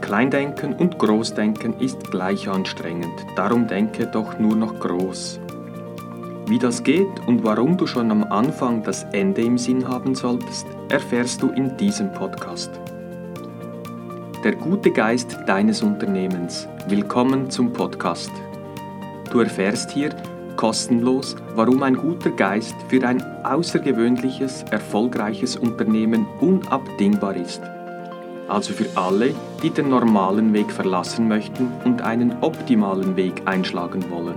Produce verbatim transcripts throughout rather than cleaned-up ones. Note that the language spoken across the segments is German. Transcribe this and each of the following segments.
Kleindenken und Großdenken ist gleich anstrengend, darum denke doch nur noch groß. Wie das geht und warum du schon am Anfang das Ende im Sinn haben solltest, erfährst du in diesem Podcast. Der gute Geist deines Unternehmens. Willkommen zum Podcast. Du erfährst hier kostenlos, warum ein guter Geist für ein außergewöhnliches, erfolgreiches Unternehmen unabdingbar ist. Also für alle, die den normalen Weg verlassen möchten und einen optimalen Weg einschlagen wollen.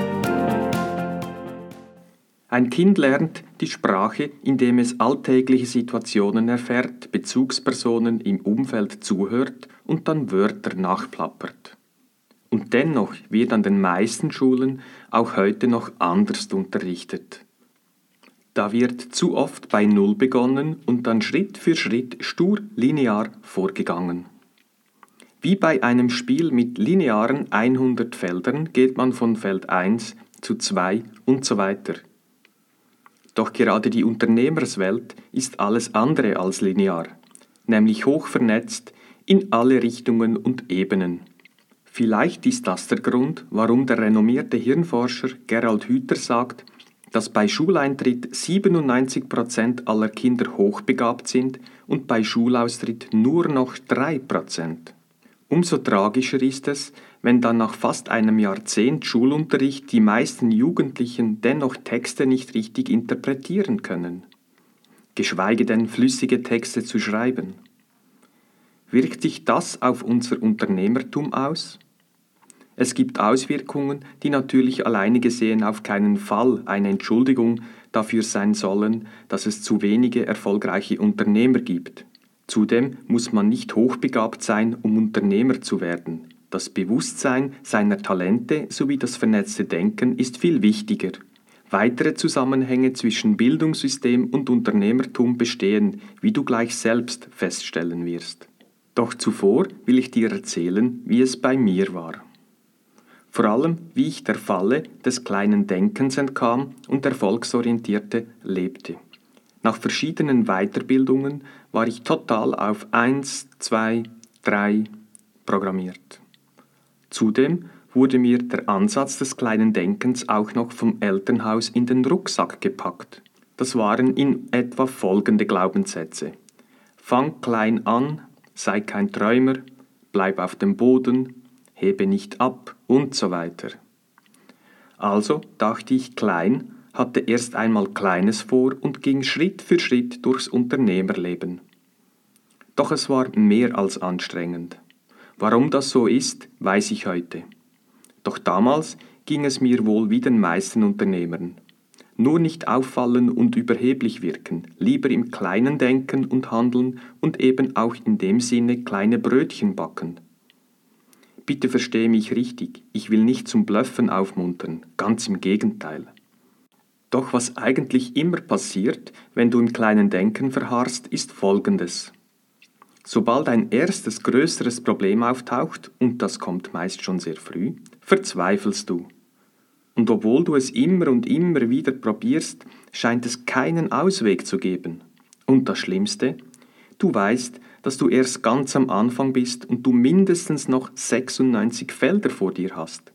Ein Kind lernt die Sprache, indem es alltägliche Situationen erfährt, Bezugspersonen im Umfeld zuhört und dann Wörter nachplappert. Und dennoch wird an den meisten Schulen auch heute noch anders unterrichtet. Da wird zu oft bei Null begonnen und dann Schritt für Schritt stur linear vorgegangen. Wie bei einem Spiel mit linearen hundert Feldern geht man von Feld eins zu zwei und so weiter. Doch gerade die Unternehmerswelt ist alles andere als linear, nämlich hoch vernetzt in alle Richtungen und Ebenen. Vielleicht ist das der Grund, warum der renommierte Hirnforscher Gerald Hüther sagt, dass bei Schuleintritt siebenundneunzig Prozent aller Kinder hochbegabt sind und bei Schulaustritt nur noch drei Prozent. Umso tragischer ist es, wenn dann nach fast einem Jahrzehnt Schulunterricht die meisten Jugendlichen dennoch Texte nicht richtig interpretieren können, geschweige denn flüssige Texte zu schreiben. Wirkt sich das auf unser Unternehmertum aus? Es gibt Auswirkungen, die natürlich alleine gesehen auf keinen Fall eine Entschuldigung dafür sein sollen, dass es zu wenige erfolgreiche Unternehmer gibt. Zudem muss man nicht hochbegabt sein, um Unternehmer zu werden. Das Bewusstsein seiner Talente sowie das vernetzte Denken ist viel wichtiger. Weitere Zusammenhänge zwischen Bildungssystem und Unternehmertum bestehen, wie du gleich selbst feststellen wirst. Doch zuvor will ich dir erzählen, wie es bei mir war. Vor allem, wie ich der Falle des kleinen Denkens entkam und erfolgsorientierte lebte. Nach verschiedenen Weiterbildungen war ich total auf eins, zwei, drei programmiert. Zudem wurde mir der Ansatz des kleinen Denkens auch noch vom Elternhaus in den Rucksack gepackt. Das waren in etwa folgende Glaubenssätze. Fang klein an, sei kein Träumer, bleib auf dem Boden, hebe nicht ab und so weiter. Also dachte ich klein, hatte erst einmal Kleines vor und ging Schritt für Schritt durchs Unternehmerleben. Doch es war mehr als anstrengend. Warum das so ist, weiß ich heute. Doch damals ging es mir wohl wie den meisten Unternehmern. Nur nicht auffallen und überheblich wirken, lieber im Kleinen denken und handeln und eben auch in dem Sinne kleine Brötchen backen. Bitte verstehe mich richtig, ich will nicht zum Bluffen aufmuntern, ganz im Gegenteil. Doch was eigentlich immer passiert, wenn du im kleinen Denken verharrst, ist Folgendes. Sobald ein erstes größeres Problem auftaucht, und das kommt meist schon sehr früh, verzweifelst du. Und obwohl du es immer und immer wieder probierst, scheint es keinen Ausweg zu geben. Und das Schlimmste, du weißt, dass du erst ganz am Anfang bist und du mindestens noch sechsundneunzig Felder vor dir hast.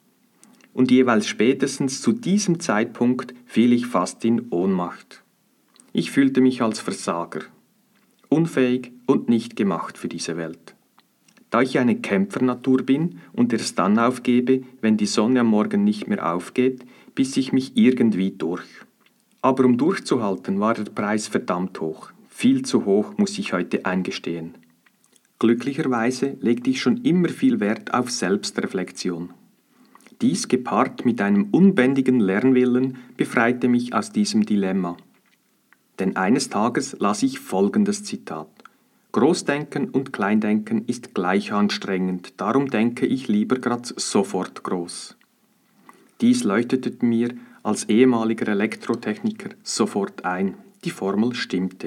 Und jeweils spätestens zu diesem Zeitpunkt fiel ich fast in Ohnmacht. Ich fühlte mich als Versager, unfähig und nicht gemacht für diese Welt. Da ich eine Kämpfernatur bin und erst dann aufgebe, wenn die Sonne am Morgen nicht mehr aufgeht, biss ich mich irgendwie durch. Aber um durchzuhalten, war der Preis verdammt hoch. Viel zu hoch, muss ich heute eingestehen. Glücklicherweise legte ich schon immer viel Wert auf Selbstreflexion. Dies gepaart mit einem unbändigen Lernwillen befreite mich aus diesem Dilemma. Denn eines Tages las ich folgendes Zitat. Großdenken und Kleindenken ist gleich anstrengend, darum denke ich lieber grad sofort groß. Dies leuchtete mir als ehemaliger Elektrotechniker sofort ein. Die Formel stimmte.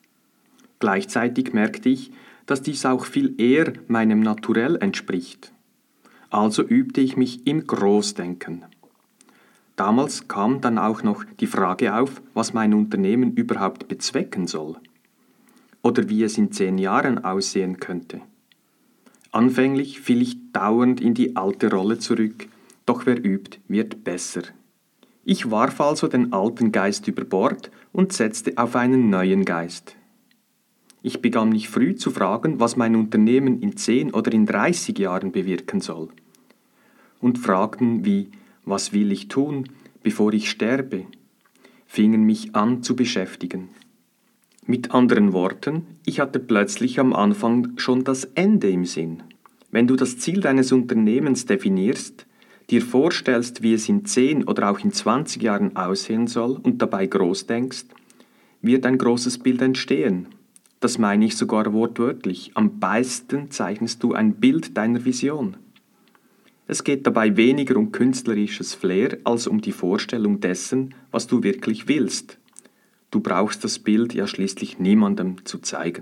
Gleichzeitig merkte ich, dass dies auch viel eher meinem Naturell entspricht. Also übte ich mich im Großdenken. Damals kam dann auch noch die Frage auf, was mein Unternehmen überhaupt bezwecken soll. Oder wie es in zehn Jahren aussehen könnte. Anfänglich fiel ich dauernd in die alte Rolle zurück, doch wer übt, wird besser. Ich warf also den alten Geist über Bord und setzte auf einen neuen Geist. Ich begann mich früh zu fragen, was mein Unternehmen in zehn oder in dreißig Jahren bewirken soll. Und Fragen wie, was will ich tun, bevor ich sterbe, fingen mich an zu beschäftigen. Mit anderen Worten, ich hatte plötzlich am Anfang schon das Ende im Sinn. Wenn du das Ziel deines Unternehmens definierst, dir vorstellst, wie es in zehn oder auch in zwanzig Jahren aussehen soll und dabei groß denkst, wird ein großes Bild entstehen. Das meine ich sogar wortwörtlich. Am besten zeichnest du ein Bild deiner Vision. Es geht dabei weniger um künstlerisches Flair als um die Vorstellung dessen, was du wirklich willst. Du brauchst das Bild ja schließlich niemandem zu zeigen.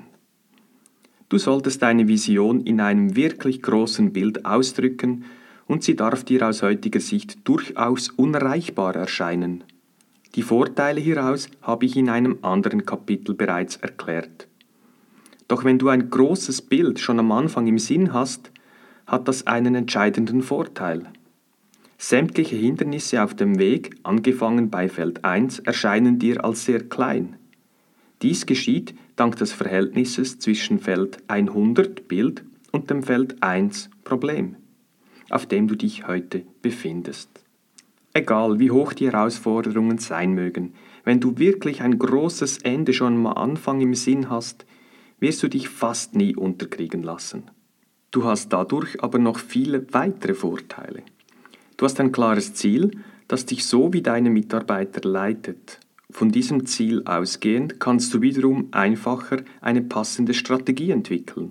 Du solltest deine Vision in einem wirklich großen Bild ausdrücken und sie darf dir aus heutiger Sicht durchaus unerreichbar erscheinen. Die Vorteile hieraus habe ich in einem anderen Kapitel bereits erklärt. Doch wenn du ein großes Bild schon am Anfang im Sinn hast, hat das einen entscheidenden Vorteil. Sämtliche Hindernisse auf dem Weg, angefangen bei Feld eins, erscheinen dir als sehr klein. Dies geschieht dank des Verhältnisses zwischen Feld hundert Bild und dem Feld eins Problem, auf dem du dich heute befindest. Egal wie hoch die Herausforderungen sein mögen, wenn du wirklich ein großes Ende schon am Anfang im Sinn hast, wirst du dich fast nie unterkriegen lassen. Du hast dadurch aber noch viele weitere Vorteile. Du hast ein klares Ziel, das dich so wie deine Mitarbeiter leitet. Von diesem Ziel ausgehend kannst du wiederum einfacher eine passende Strategie entwickeln.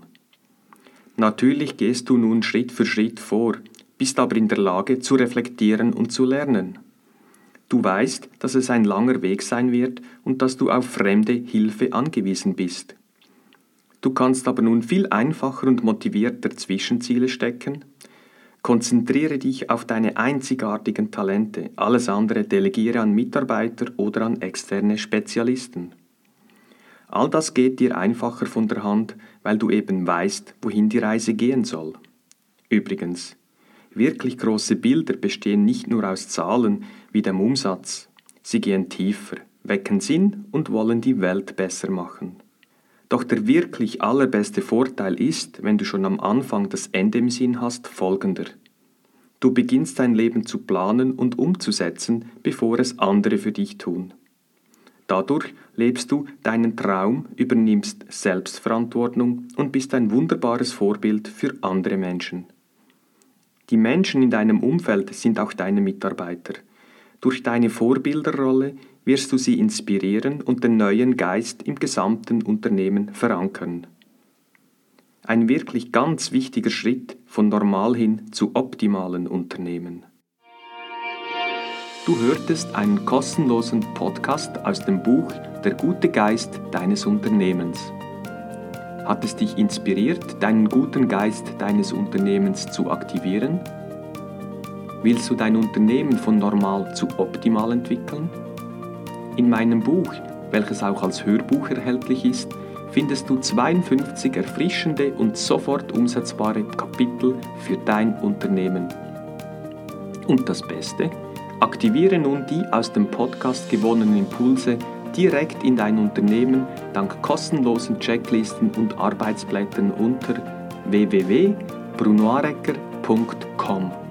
Natürlich gehst du nun Schritt für Schritt vor, bist aber in der Lage zu reflektieren und zu lernen. Du weißt, dass es ein langer Weg sein wird und dass du auf fremde Hilfe angewiesen bist. Du kannst aber nun viel einfacher und motivierter Zwischenziele stecken. Konzentriere dich auf deine einzigartigen Talente, alles andere delegiere an Mitarbeiter oder an externe Spezialisten. All das geht dir einfacher von der Hand, weil du eben weißt, wohin die Reise gehen soll. Übrigens, wirklich große Bilder bestehen nicht nur aus Zahlen wie dem Umsatz, sie gehen tiefer, wecken Sinn und wollen die Welt besser machen. Doch der wirklich allerbeste Vorteil ist, wenn du schon am Anfang das Ende im Sinn hast, folgender. Du beginnst dein Leben zu planen und umzusetzen, bevor es andere für dich tun. Dadurch lebst du deinen Traum, übernimmst Selbstverantwortung und bist ein wunderbares Vorbild für andere Menschen. Die Menschen in deinem Umfeld sind auch deine Mitarbeiter. Durch deine Vorbilderrolle wirst du sie inspirieren und den neuen Geist im gesamten Unternehmen verankern. Ein wirklich ganz wichtiger Schritt von normal hin zu optimalen Unternehmen. Du hörtest einen kostenlosen Podcast aus dem Buch Der gute Geist deines Unternehmens. Hat es dich inspiriert, deinen guten Geist deines Unternehmens zu aktivieren? Willst du dein Unternehmen von normal zu optimal entwickeln? In meinem Buch, welches auch als Hörbuch erhältlich ist, findest du zweiundfünfzig erfrischende und sofort umsetzbare Kapitel für dein Unternehmen. Und das Beste? Aktiviere nun die aus dem Podcast gewonnenen Impulse direkt in dein Unternehmen dank kostenlosen Checklisten und Arbeitsblättern unter w w w punkt brunoarecker punkt com.